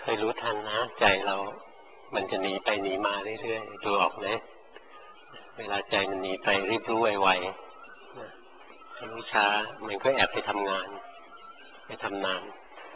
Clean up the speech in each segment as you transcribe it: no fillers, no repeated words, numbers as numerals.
ให้รู้ทันนะใจเรามันจะหนีไปหนีมาเรื่อยๆดูออกไหมเวลาใจมันหนีไปรีบรู้ไวๆรู้ช้ามันก็แอบไปทำงานไปทำนาน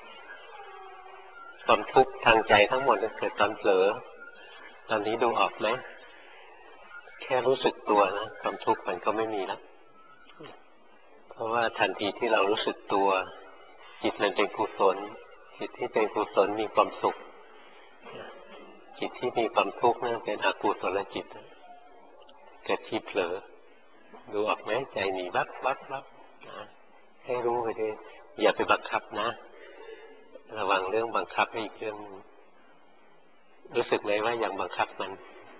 ความทุกข์ทางใจทั้งหมดเกิดตอนเผลอตอนนี้ดูออกไหมแค่รู้สึกตัวนะความทุกข์มันก็ไม่มีแล้วเพราะว่าทันทีที่เรารู้สึกตัวจิตมันเป็นกุศลจิตที่เป็นกุศลมีความสุขจิตที่มีความทุกข์นั่นเป็นอกุศลจิตเกิดที่เผลอดูออกไหมใจหนีบักให้รู้ไปด้วยอย่าไปบังคับนะระวังเรื่องบังคับให้อีกเรื่องรู้สึกไหมว่าอย่างบังคับมัน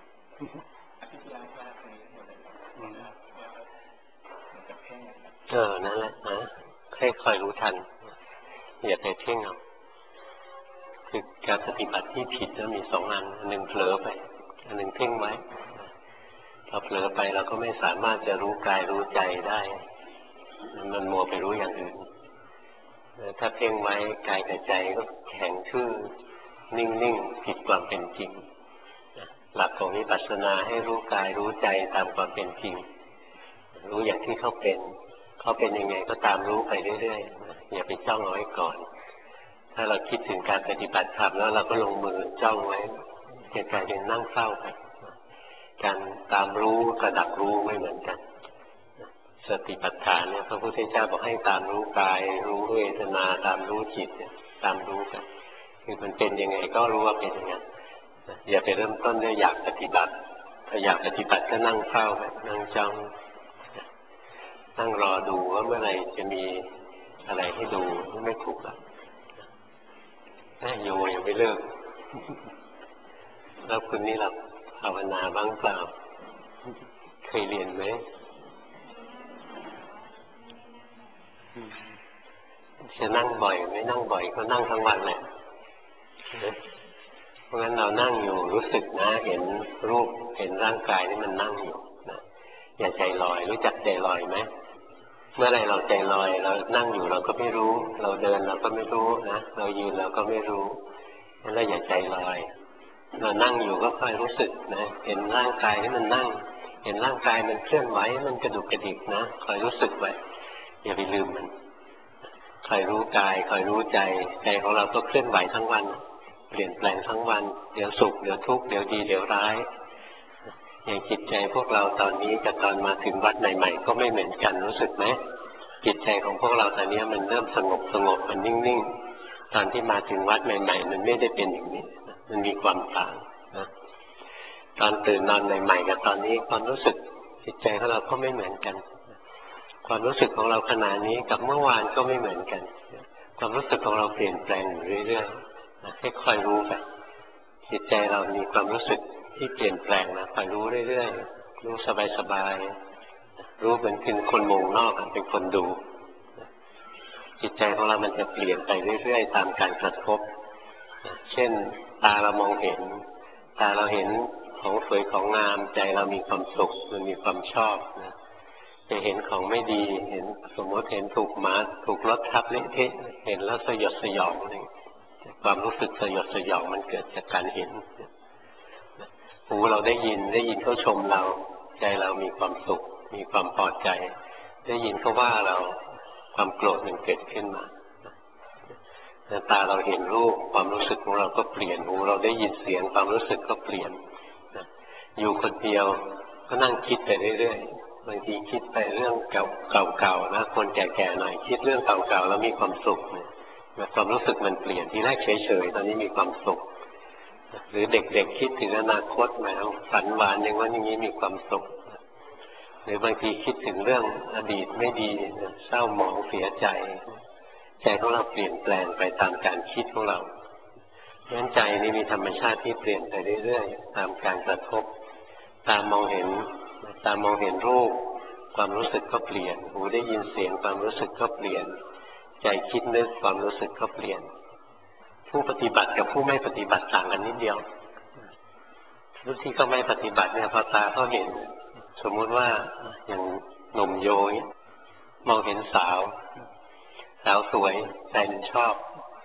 นั่นแหละนะให้คอยรู้ทันอย่าไปเพ่งเอาคือการปฏิบัติที่ผิดแล้วมีสองอันหนึ่งเผลอไปอันหนึ่งเพ่งไว้พอเผลอไปเราก็ไม่สามารถจะรู้กายรู้ใจได้มันมัวไปรู้อย่างอื่นถ้าเพ่งไว้กายกับใจก็แข็งทื่อนิ่งๆผิดความเป็นจริงหลักของวิปัสสนาให้รู้กายรู้ใจตามความเป็นจริงรู้อย่างที่เขาเป็นยังไงก็ตามรู้ไปเรื่อยๆอย่าไปจ้องเอาไว้ก่อนถ้าเราคิดถึงการปฏิบัติธรรมแล้วเราก็ลงมือจ้องไว้เหตุการณ์ยังนั่งเฝ้าไปการตามรู้กับดักรู้ไม่เหมือนกันสติปัฏฐานเนี่ยพระพุทธเจ้าบอกให้ตามรู้กายรู้เวทนาตามรู้จิตตามรู้กันคือมันเป็นยังไงก็รู้ว่าเป็นอย่างนั้นอย่าไปเริ่มต้นด้วยอยากปฏิบัติถ้าอยากปฏิบัติก็นั่งเฝ้านั่งจ้องนั่งรอดูว่าเมื่อไหร่จะมีอะไรให้ดูไม่ถูกหรอกโยยังไม่เลิกแล้วคุณนี่หลับภาวนาบ้างเปล่าเคยเรียนไหมจะนั่งบ่อยไม่นั่งบ่อยก็นั่งทั้งวันแหละเพราะงั้นเรานั่งอยู่รู้สึกนะเห็นรูปเห็นร่างกายนี่มันนั่งอยู่นะอย่าใจลอยรู้จักใจลอยไหมเมื่อไรเราใจลอยเรานั่งอยู่เราก็ไม่รู้เราเดินเราก็ไม่รู้นะเรายืนเราก็ไม่รู้งั้นเราอย่าใจลอยเรานั่งอยู่ก็คอยรู้สึกนะเห็นร่างกายนี่มันนั่งเห็นร่างกายมันเคลื่อนไหวมันกระดุกกระดิกนะคอยรู้สึกไว้อย่าไปลืมมันคอยรู้กายคอยรู้ใจใจของเราก็เคลื่อนไหวทั้งวันเปลี่ยนแปลงทั้งวันเดี๋ยวสุขเดี๋ยวทุกข์เดี๋ยวดีเดี๋ยวร้ายอย่างจิตใจพวกเราตอนนี้กับตอนมาถึงวัดใหม่ๆก็ไม่เหมือนกันรู้สึกไหมจิตใจของพวกเราตอนนี้มันเริ่มสงบมันนิ่งๆตอนที่มาถึงวัดใหม่ๆมันไม่ได้เป็นอย่างนี้มันมีความต่างนะตอนตื่นนอนใหม่ๆกับตอนนี้ความรู้สึกจิตใจของเราก็ไม่เหมือนกันความรู้สึกของเราขณะนี้กับเมื่อวานก็ไม่เหมือนกันความรู้สึกของเราเปลี่ยนแปลงอยู่เรื่อยๆให้คอยรู้ไปจิตใจเรามีความรู้สึกที่เปลี่ยนแปลงนะคอยรู้เรื่อยๆรู้สบายๆรู้เหมือนเป็นคนมองนอกเป็นคนดูจิตใจของเรามันจะเปลี่ยนไปเรื่อยๆตามการกระทบเช่นตาเรามองเห็นตาเราเห็นของสวยของงามใจเรามีความสุขมันมีความชอบนะจะเห็นของไม่ดีเห็นสมมติเห็นถูกหมาถูกรถทับเละเทะเห็นแล้วสยดสยองเลยความรู้สึกสยดสยองมันเกิดจากการเห็นหูเราได้ยินเขาชมเราใจเรามีความสุขมีความพอใจได้ยินเขาว่าเราความโกรธมันเกิดขึ้นมาตาเราเห็นรูปความรู้สึกของเราก็เปลี่ยนหูเราได้ยินเสียงความรู้สึกก็เปลี่ยนอยู่คนเดียวก็นั่งคิดไปเรื่อยๆบางทีคิดไปเรื่องเก่าๆนะคนแก่ๆหน่อยคิดเรื่องเก่าๆแล้วมีความสุขความรู้สึกมันเปลี่ยนทีแรกเฉยๆตอนนี้มีความสุขหรือเด็กๆคิดถึงอนาคตแหมฝันหวานอย่างว่าอย่างนี้มีความสุขหรือบางทีคิดถึงเรื่องอดีตไม่ดีเศร้าหมองเสียใจใจของเราเปลี่ยนแปลงไปตามการคิดของเราเพราะฉะนั้นใจนี่มีธรรมชาติที่เปลี่ยนไปเรื่อยๆตามการกระทบตามองเห็นรูปความรู้สึกก็เปลี่ยนหูได้ยินเสียงความรู้สึกก็เปลี่ยนใจคิดนึกความรู้สึกก็เปลี่ยนผู้ปฏิบัติกับผู้ไม่ปฏิบัติต่างกันนิดเดียวผู้ที่ก็ไม่ปฏิบัติเนี่ยพอตาเขาเห็นสมมุติว่าอย่างหนุ่มโยมองเห็นสาวสวยใจมันชอบ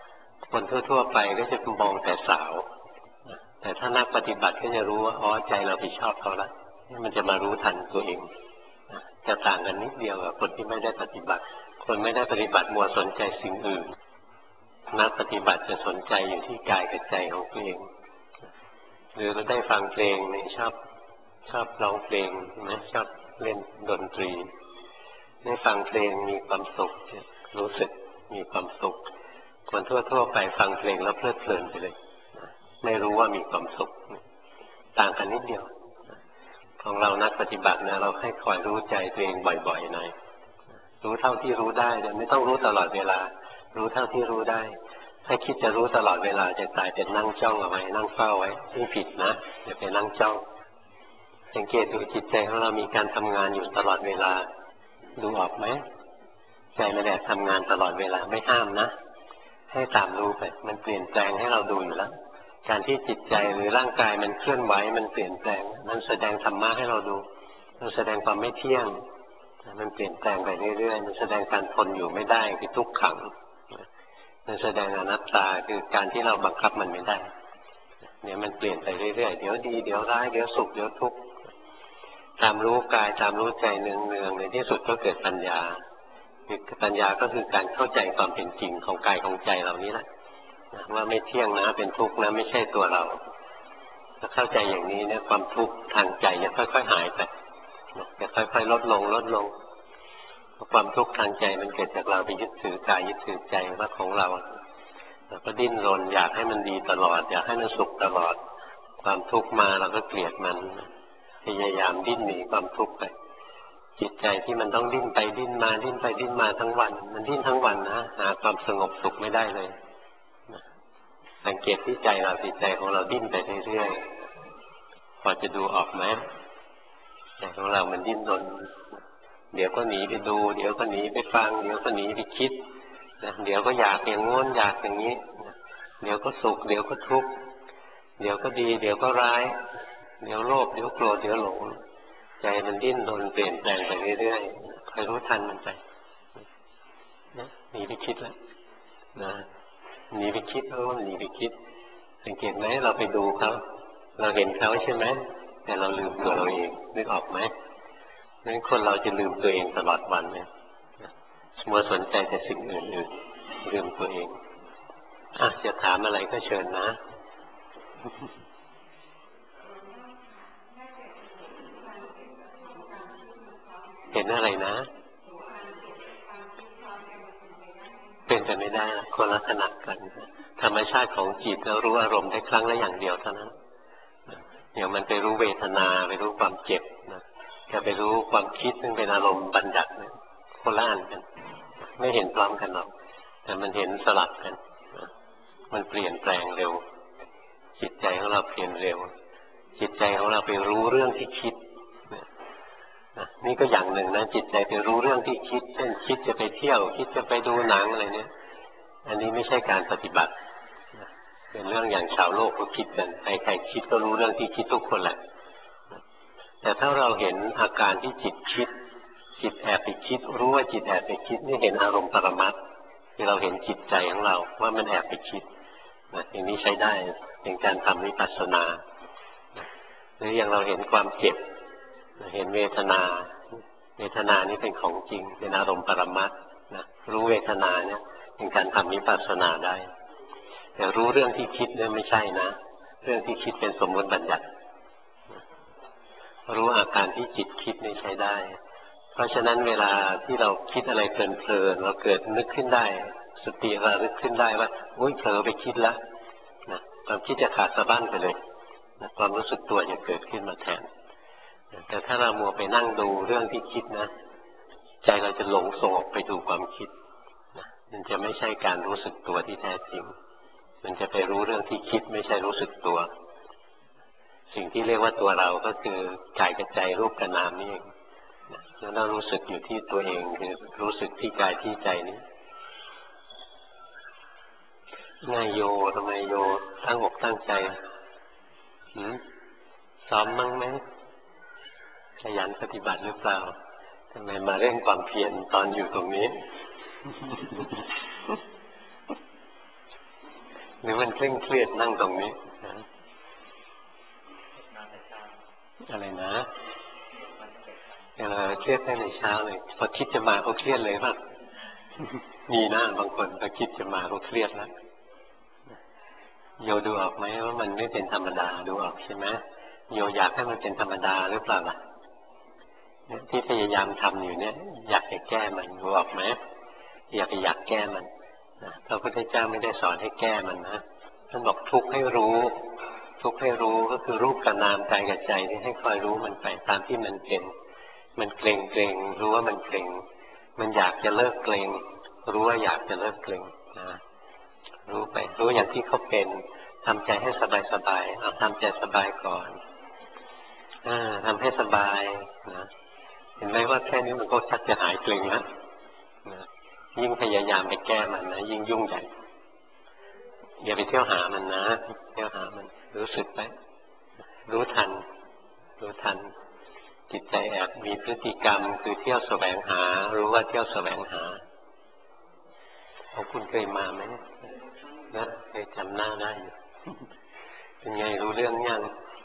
คนทั่วๆไปก็จะมองแต่สาวแต่ถ้านักปฏิบัติก็จะรู้ว่าอ๋อใจเราไปชอบเขาละมันจะมารู้ทันตัวเองจะต่างกันนิดเดียวกับคนที่ไม่ได้ปฏิบัติคนไม่ได้ปฏิบัติมัวสนใจสิ่งอื่นนักปฏิบัติจะสนใจอยู่ที่กายกับใจของตัวเองหรือเราได้ฟังเพลงนี่ชอบร้องเพลงนะชอบเล่นดนตรีได้ฟังเพลงมีความสุขรู้สึกมีความสุขคนทั่วๆไปฟังเพลงแล้วเพลิดเพลินไปเลยไม่รู้ว่ามีความสุขต่างกันนิดเดียวของเรานักปฏิบัตินะเราให้คอยรู้ใจตัวเองบ่อยๆหน่อยรู้เท่าที่รู้ได้แต่ไม่ต้องรู้ตลอดเวลารู้เท่าที่รู้ได้ถ้าคิดจะรู้ตลอดเวลาจะกลายเป็นนั่งจ้องเอาไว้นั่งเฝ้าไว้นี่ผิดนะอย่าไปนั่งจ้องสังเกตดูจิตใจของเรามีการทำงานอยู่ตลอดเวลาดูออกไหมใจมันแอบทำงานตลอดเวลาไม่ห้ามนะให้ตามรู้ไปมันเปลี่ยนแปลงให้เราดูอยู่แล้วการที่จิตใจหรือร่างกายมันเคลื่อนไหวมันเปลี่ยนแปลงมันแสดงธรรมะให้เราดูมันแสดงความไม่เที่ยงมันเปลี่ยนแปลงไปเรื่อยๆมันแสดงการทนอยู่ไม่ได้คือทุกขังมันแสดงอนัตตาคือการที่เราบังคับมันไม่ได้เนี่ยมันเปลี่ยนไปเรื่อยๆเดี๋ยวดีเดี๋ยวร้ายเดี๋ยวสุขเดี๋ยวทุกข์ตามรู้กายตามรู้ใจเนืองๆในที่สุดก็เกิดปัญญาปัญญาก็คือการเข้าใจความเป็นจริงของกายของใจเหล่านี้แหละว่าไม่เที่ยงนะเป็นทุกข์นะไม่ใช่ตัวเราถ้าเข้าใจอย่างนี้เนี่ยความทุกข์ทางใจจะค่อยๆหายไปจะค่อยๆลดลงความทุกข์ทางใจมันเกิดจากเราไปยึดถือกายยึดถือใจว่าของเราเราก็ดิ้นรนอยากให้มันดีตลอดอยากให้มันสุขตลอดความทุกข์มาเราก็เกลียดมันพยายามดิ้นหนีความทุกข์ไปจิตใจที่มันต้องดิ้นไปดิ้นมาดิ้นไปดิ้นมาทั้งวันมันดิ้นทั้งวันนะหาความสงบสุขไม่ได้เลยสังเกตที่ใจเราจิตใจของเราดิ้นไปเรื่อยๆพอจะดูออกไหมใจของเรามันดิ้นรนเดี๋ยวก็หนีไปดูเดี๋ยวก็หนีไปฟังเดี๋ยวก็หนีไปคิดเดี๋ยวก็อยากอย่างง้นอยากอย่างนี้เดี๋ยวก็สุขเดี๋ยวก็ทุกข์เดี๋ยวก็ดีเดี๋ยวก็ร้ายเดี๋ยวโลภเดี๋ยวโกรธเดี๋ยวหลงใจมันดิ้นรนเปลี่ยนแปลงไปเรื่อยๆคอยรู้ทันมันไปหนีไปคิดแล้วนะหนีไปคิดหนีไปคิดสังเกตไหมเราไปดูเขาเราเห็นเขาใช่ไหมแต่เราลืมตัวเราเองนึกออกไหมนั้นคนเราจะลืมตัวเองตลอดวันเนี่ยมัวสนใจแต่สิ่งอื่นๆลืมตัวเองจะถามอะไรก็เชิญนะเห็นอะไรนะเป็นไปไม่ได้คนละขนาดกันธรรมชาติของจิตเรารู้อารมณ์ได้ครั้งละอย่างเดียวเท่านั้นอย่างมันไปรู้เวทนาไปรู้ความเจ็บนะจะไปรู้ความคิดซึ่งเป็นอารมณ์บัญญัติคนละอันกันไม่เห็นพร้อมกันหรอกแต่มันเห็นสลับกันมันเปลี่ยนแปลงเร็วจิตใจของเราเปลี่ยนเร็วจิตใจของเราไปรู้เรื่องที่คิดนี่ก็อย่างหนึ่งนะจิตใจไปรู้เรื่องที่คิดเช่นคิดจะไปเที่ยวคิดจะไปดูหนังอะไรเนี่ยอันนี้ไม่ใช่การปฏิบัติเป็นเรื่องอย่างชาวโลกก็คิดกันใครๆคิดก็รู้เรื่องที่คิดทุกคนแหละแต่ถ้าเราเห็นอาการที่จิตคิดจิตแอบไปคิดรู้ว่าจิตแอบไปคิดนี่เห็นอารมณ์ปรมัตถ์ที่เราเห็นจิตใจของเราว่ามันแอบไปคิดอย่างนี้ใช้ได้เป็นการทำวิปัสสนาหรืออย่างเราเห็นความเจ็บเห็นเวทนาเวทนานี่เป็นของจริงเป็นอารมณ์ปรมัตถ์รู้เวทนาเนี่ยเป็นการทำวิปัสสนาได้แต่รู้เรื่องที่คิดเนี่ยไม่ใช่นะเรื่องที่คิดเป็นสมมติบัญญัติรู้อาการที่จิตคิดนี่ใช้ได้เพราะฉะนั้นเวลาที่เราคิดอะไรเพลินๆเราเกิดนึกขึ้นได้สติระลึกขึ้นได้ว่าอุ้ยเผลอไปคิดแล้วความคิดจะขาดสะบั้นไปเลยความรู้สึกตัวจะเกิดขึ้นมาแทนแต่ถ้าเรามัวไปนั่งดูเรื่องที่คิดนะใจเราจะหลงส่งออกไปดูความคิดมันจะไม่ใช่การรู้สึกตัวที่แท้จริงมันจะไปรู้เรื่องที่คิดไม่ใช่รู้สึกตัวสิ่งที่เรียกว่าตัวเราก็คือกายกับใจรูปกับนามนี่เองแล้วเรารู้สึกอยู่ที่ตัวเองคือรู้สึกที่กายที่ใจนี้นายโยทำไมโยตั้งอกตั้งใจซ้อมมั่งไหมขยันปฏิบัติหรือเปล่าทำไมมาเร่งความเพียรตอนอยู่ตรงนี้หรือมันเคร่งเครียดนั่งตรงนี้อะไรนะเครียดได้ในเช้าเลยพอคิดจะมาก็เครียดเลยป่ะมีนะบางคนพอคิดจะมาก็เครียดแล้วโยดูออกไหมว่ามันไม่เป็นธรรมดาดูออกใช่ไหมโยอยากให้มันเป็นธรรมดาหรือเปล่าล่ะที่พยายามทำอยู่เนี่ยอยากจะแก้มันดูออกไหมอยากแก้มันพระพุทธเจ้าไม่ได้สอนให้แก้มันนะท่านบอกทุกข์ให้รู้ทุกข์ให้รู้ก็คือรูปกับนามกายกับใจที่ให้คอยรู้มันไปตามที่มันเป็นมันเกรงรู้ว่ามันเกรงมันอยากจะเลิกเกรงรู้ว่าอยากจะเลิกเกรงนะรู้ไปรู้อย่างที่เขาเป็นทำใจให้สบายเอาทำใจสบายก่อนทำให้สบายนะเห็นไหมว่าแค่นี้มันก็ชักจะหายเกร็งแล้วนะยิ่งพยายามไปแก้มันนะยิ่งยุ่งใหญ่อย่าไปเที่ยวหามันนะเที่ยวหามันรู้สึกไปรู้ทันจิตใจแอบมีพฤติกรรมคือเที่ยวแสวงหารู้ว่าเที่ยวแสวงหาคุณเคยมาไหมนะเคยจำหน้าได้อยู่เป็นไงรู้เรื่องยัง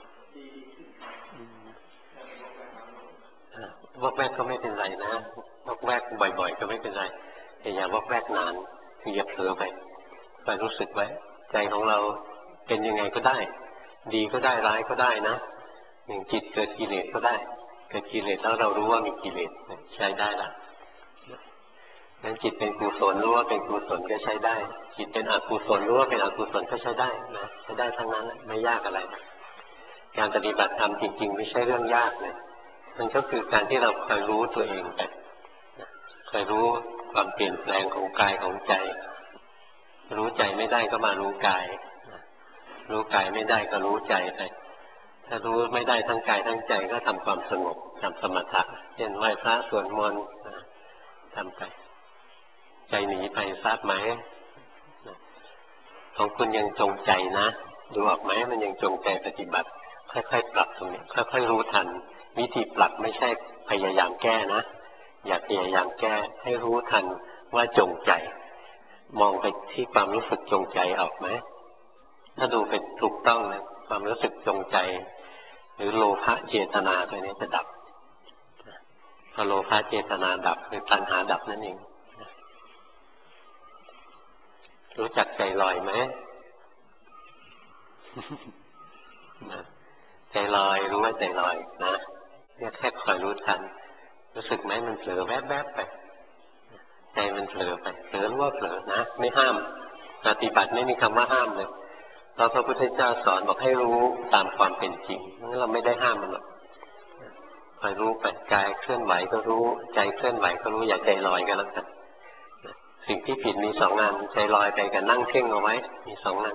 วอกแวกก็ไม่เป็นไรนะวอกแวกบ่อยๆก็ไม่เป็นไรแต่อย่าวอกแวกนานคืออย่าเผลอไปรู้สึกไว้ใจของเราเป็นยังไงก็ได้ดีก็ได้ร้ายก็ได้นะอย่างจิตเกิดกิเลสก็ได้เกิดกิเลสแล้วเรารู้ว่ามีกิเลสใช้ได้ละงั้นจิตเป็นกุศลรู้ว่าเป็นกุศลก็ใช้ได้จิตเป็นอกุศลรู้ว่าเป็นอกุศลก็ใช้ได้นะใช้ได้ทั้งนั้นไม่ยากอะไรการปฏิบัติธรรมจริงๆไม่ใช่เรื่องยากเลยมันก็คือการที่เราคอยรู้ตัวเองไปคอยรู้ความเปลี่ยนแปลงของกายของใจรู้ใจไม่ได้ก็มารู้กายรู้กายไม่ได้ก็รู้ใจไปถ้ารู้ไม่ได้ทั้งกายทั้งใจก็ทำความสงบทำสมถะเช่นไหว้พระสวดมนต์ทำไปใจหนีไปทราบไหมของคุณยังจงใจนะดูออกไหมมันยังจงใจปฏิบัติค่อยๆปรับตรงนี้ค่อยๆรู้ทันวิธีปรับไม่ใช่พยายามแก้นะอย่าพยายามแก้ให้รู้ทันว่าจงใจมองไปที่ความรู้สึกจงใจออกไหมถ้าดูเป็นถูกต้องนะความรู้สึกจงใจหรือโลภะเจตนาตัวนี้จะดับพอโลภะเจตนาดับคือตัณหาดับนั่นเองรู้จักใจลอยไหมใจลอยรู้ว่าใจลอยนะเนี่ยแค่คอยรู้ทันรู้สึกไหมมันเผลอแวบๆไปใจมันเผลอไปเผลอรู้ว่าเผลอนะไม่ห้ามปฏิบัติไม่มีคำว่าห้ามเลยเราพระพุทธเจ้าสอนบอกให้รู้ตามความเป็นจริงงั้นเราไม่ได้ห้ามมันหรอกคอยรู้ไปกายเคลื่อนไหวก็รู้ใจเคลื่อนไหวก็รู้อย่าใจลอยกันแล้วกันสิ่งที่ผิดมีสองงานใจลอยไปกับนั่งเพ่งเอาไว้มีสองงาน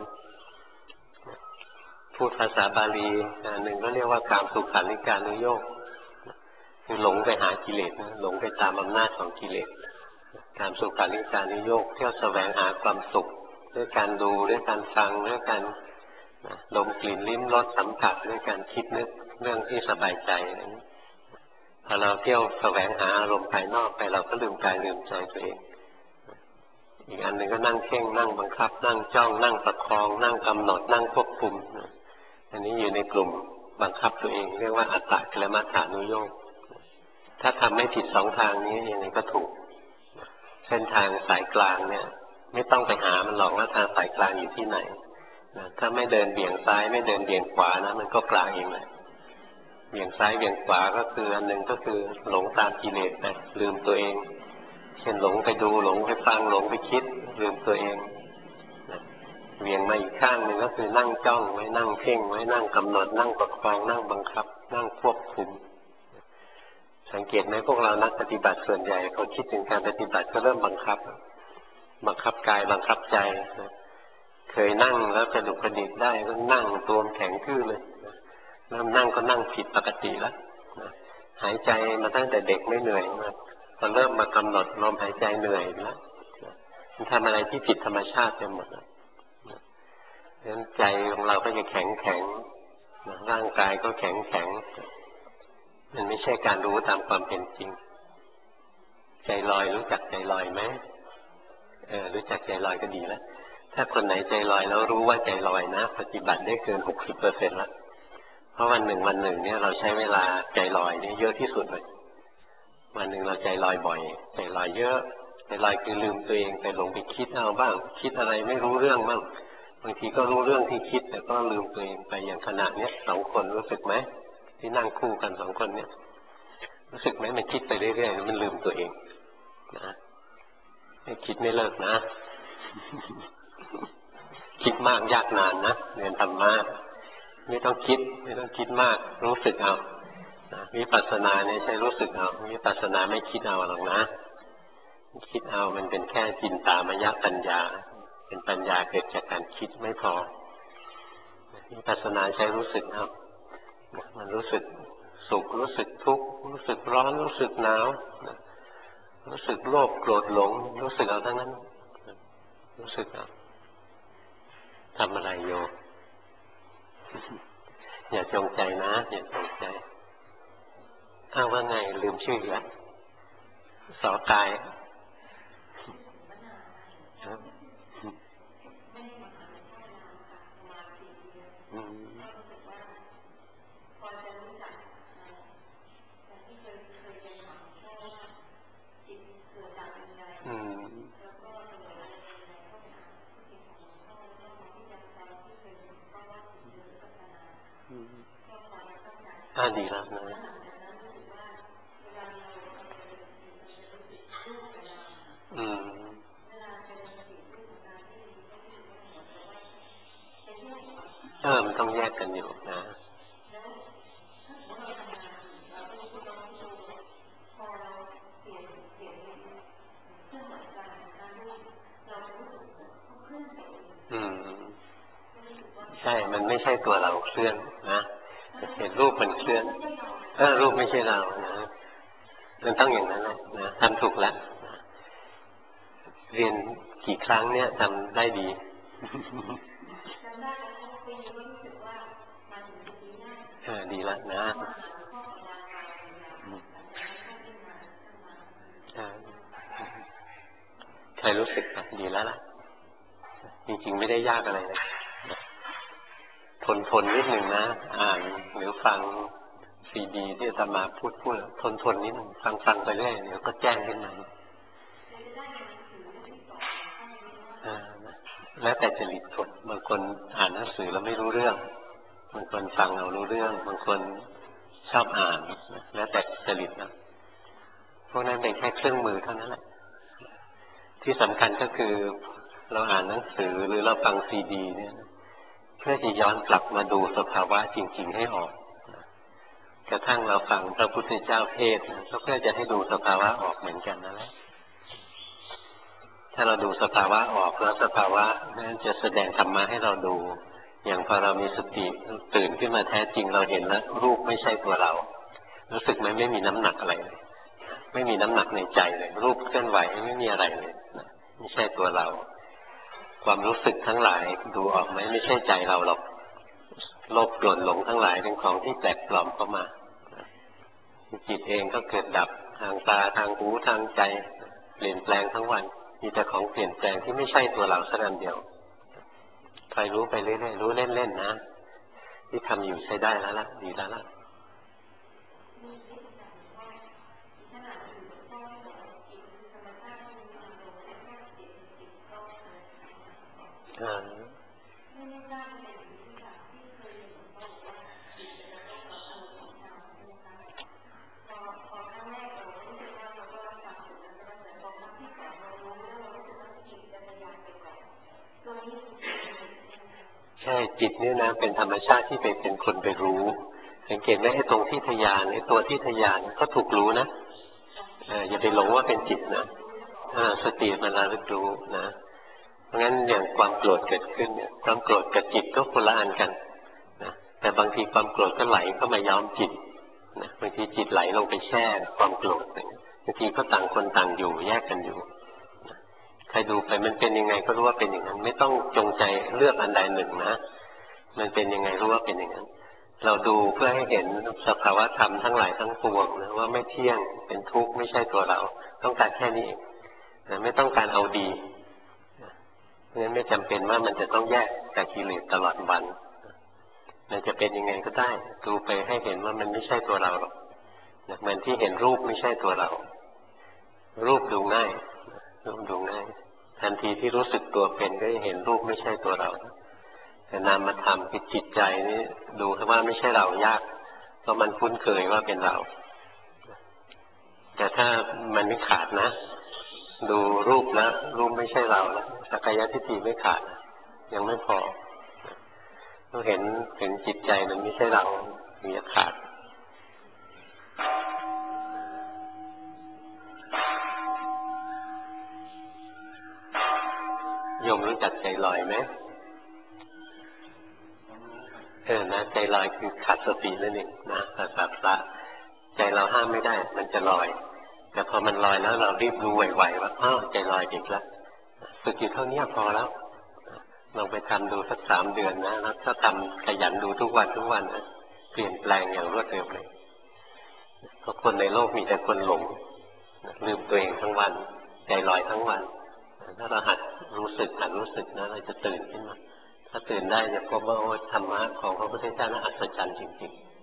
พูดภาษาบาลีหนึ่งก็เรียกว่ากามสุขันธิการุโยคคือหลงไปหากิเลสหลงไปตามอำนาจของกิเลสกามสุขันธิการุโยคเที่ยวแสวงหาความสุขด้วยการดูด้วยการฟังด้วยการดมกลิ่นลิ้มรสสัมผัสด้วยการคิดนึกเรื่องที่สบายใจพอเราเที่ยวแสวงหาอารมณ์ภายนอกไปเราก็ลืมกายลืมใจตัวเองอีกอันหนึ่งก็นั่งเพ่งนั่งบังคับนั่งจ้องนั่งประคองนั่งกำหนดนั่งควบคุมอันนี้อยู่ในกลุ่มบังคับตัวเองเรียกว่าอัตตกิลมัฏฐานุโยคถ้าทำไม่ผิดสองทางนี้ยังไงก็ถูกเส้นทางสายกลางเนี่ยไม่ต้องไปหามันหรอกว่าทางสายกลางอยู่ที่ไหนถ้าไม่เดินเบี่ยงซ้ายไม่เดินเบี่ยงขวานะมันก็กลางเองเลยเบี่ยงซ้ายเบี่ยงขวาก็คืออันหนึ่งก็คือหลงตามกิเลสไปลืมตัวเองเช่นหลงไปดูหลงไปฟังหลงไปคิดลืมตัวเองเบี่ยงมาอีกข้างหนึ่งก็คือนั่งจ้องไว้นั่งเพ่งไว้นั่งกำหนดนั่งประคองนั่งบังคับนั่งควบคุมสังเกตไหมพวกเรานักปฏิบัติส่วนใหญ่พอคิดถึงการปฏิบัติก็เริ่มบังคับกายบังคับใจเคยนั่งแล้วกระดุกกระดิกได้ก็นั่งตัวแข็งทื่อเลยเริ่มนั่งก็นั่งผิดปกติแล้วหายใจมาตั้งแต่เด็กไม่เหนื่อยพอเริ่มมากำหนดลมหายใจเหนื่อยแล้วมันทำอะไรที่ผิดธรรมชาติไปหมดดังนั้นใจของเราก็จะแข็งร่างกายก็แข็งมันไม่ใช่การรู้ตามความเป็นจริงใจลอยรู้จักใจลอยไหมรู้จักใจลอยก็ดีแล้วถ้าคนไหนใจลอยแล้วรู้ว่าใจลอยนะปฏิบัติได้เกิน60%แล้วเพราะวันหนึ่งเนี่ยเราใช้เวลาใจลอยนี่เยอะที่สุดเลยวันหนึ่งเราใจลอยบ่อยใจลอยเยอะใจลอยคือลืมตัวเองไปหลงไปคิดเอาบ้างคิดอะไรไม่รู้เรื่องบ้างบางทีก็รู้เรื่องที่คิดแต่ก็ลืมตัวเองไปอย่างขณะนี้2 คนรู้สึกไหมที่นั่งคู่กัน2 คนเนี่ยรู้สึกไหมมันคิดไปเรื่อยๆมันลืมตัวเองนะไม่คิดไม่เลิกนะคิดมากยากนานนะเรียนธรรมะไม่ต้องคิดมากรู้สึกเอาวิปัสสนาเนี่ยใช้รู้สึกเอาวิปัสสนาไม่คิดเอาหรอกนะคิดเอามันเป็นแค่จินตามยปัญญาเป็นปัญญาเกิดจากการคิดไม่พอวิปัสสนาใช้รู้สึกเอามันรู้สึกสุขรู้สึกทุกข์รู้สึกร้อนรู้สึกหนาวรู้สึกโลภโกรธหลงรู้สึกเอาทั้งนั้นรู้สึกเอาทำอะไรโยอย่าจงใจนะอย่าจงใจอ้าวว่าไงลืมชื่อแล้วสอกายดีแล้วนะมันต้องแยกกันอยู่นะใช่มันไม่ใช่ตัวเราเคลื่อนนะเห็นรูปมันเคลื่อนรูปไม่ใช่เรานะมันต้องอย่างนั้นนะทำถูกแล้วเรียนกี่ครั้งเนี่ยทำได้ดีดีแล้วนะใครรู้สึกดีแล้วล่ะจริงๆไม่ได้ยากอะไรเลยทนนิดหนึ่งนะอ่านหรือฟังซีดีที่อาตมาพูดทนนิดหนึ่งฟังไปเรื่อยเดี๋ยวก็แจ้งขึ้นมาแล้วแต่จริตคนบางคนอ่านหนังสือแล้วไม่รู้เรื่องบางคนฟังเรารู้เรื่องบางคนชอบอ่านแล้วแต่จริตนะพวกนั้นเป็นแค่เครื่องมือเท่านั้นแหละที่สำคัญก็คือเราอ่านหนังสือหรือเราฟังซีดีเนี่ยเพื่อจะย้อนกลับมาดูสภาวะจริงๆให้ออกกระทั่งเราฟังพระพุทธเจ้าเทศน์ก็เพื่อจะให้ดูสภาวะออกเหมือนกันนั่นแหละถ้าเราดูสภาวะออกแล้วสภาวะนั้นจะแสดงธรรมะให้เราดูอย่างพอเรามีสติตื่นขึ้นมาแท้จริงเราเห็นแล้วรูปไม่ใช่ตัวเรารู้สึกไหมไม่มีน้ำหนักอะไรเลยไม่มีน้ำหนักในใจเลยรูปเคลื่อนไหวไม่มีอะไรเลยไม่ใช่ตัวเราความรู้สึกทั้งหลายดูออกไหมไม่ใช่ใจเราหรอกโลภโกรธหลงทั้งหลายเป็นของที่แปลกปลอมเข้ามาจิตเองก็เกิดดับทางตาทางหูทางใจเปลี่ยนแปลงทั้งวันมีแต่ของเปลี่ยนแปลงที่ไม่ใช่ตัวเราสักอันเดียวใครรู้ไปเรื่อยๆรู้เล่นๆนะที่ทำอยู่ใช้ได้แล้วล่ะดีแล้วล่ะใช่จิตนี่นะเป็นธรรมชาติที่เป็นคนไปรู้สังเกตไหมไอ้ตรงที่ทยานไอ้ตัวที่ทยานก็ถูกรู้นะอย่าไปหลงว่าเป็นจิตนะสติมันระลึกรู้นะเพราะงั้นอย่างความโกรธเกิดขึ้นเนี่ยความโกรธกับจิตก็คนละอันกันนะแต่บางทีความโกรธก็ไหลเข้ามาย้อมจิตนะบางทีจิตไหลลงไปแช่ความโกรธบางทีก็ต่างคนต่างอยู่แยกกันอยู่ใครดูไปมันเป็นยังไงก็รู้ว่าเป็นอย่างนั้นไม่ต้องจงใจเลือกอันใดหนึ่งนะมันเป็นยังไงรู้ว่าเป็นอย่างนั้นเราดูเพื่อให้เห็นสภาวะธรรมทั้งหลายทั้งปวงนะว่าไม่เที่ยงเป็นทุกข์ไม่ใช่ตัวเราต้องการแค่นี้เองนะไม่ต้องการเอาดีงั้นไม่จำเป็นว่ามันจะต้องแยกจากกิเลสตลอดวันมันจะเป็นยังไงก็ได้ดูไปให้เห็นว่ามันไม่ใช่ตัวเราหรอกเหมือนที่เห็นรูปไม่ใช่ตัวเรารูปดูง่ายรูปดูง่ายทันทีที่รู้สึกตัวเป็นก็จะเห็นรูปไม่ใช่ตัวเราแต่นามธรรมคือจิตใจนี้ดูว่าไม่ใช่เรายากเพราะมันคุ้นเคยว่าเป็นเราแต่ถ้ามันไม่ขาดนะดูรูปแล้วรูปไม่ใช่เราแล้วสักกายทิฏฐิไม่ขาดยังไม่พอต้องเห็นถึงจิตใจมันไม่ใช่เราถึงจะขาดโยมรู้จักใจลอยไหมนะใจลอยคือขาดสตินั่นเองนะภาษาพระใจเราห้ามไม่ได้มันจะลอยแต่พอมันลอยแล้วเรารีบรู้ไวๆว่าอ้าวใจลอยอีกแล้วฝึกอยู่เท่านี้พอแล้วลองไปทำดูสัก3 เดือนนะแล้วถ้าทำขยันดูทุกวันนะเปลี่ยนแปลงอย่างรวดเร็วเลยเพราะคนในโลกมีแต่คนหลงลืมตัวเองทั้งวันใจลอยทั้งวันถ้าเราหัดรู้สึกนะเราจะตื่นขึ้นมาถ้าตื่นได้จะพบว่าธรรมะของพระพุทธเจ้าน่าอัศจรรย์จริง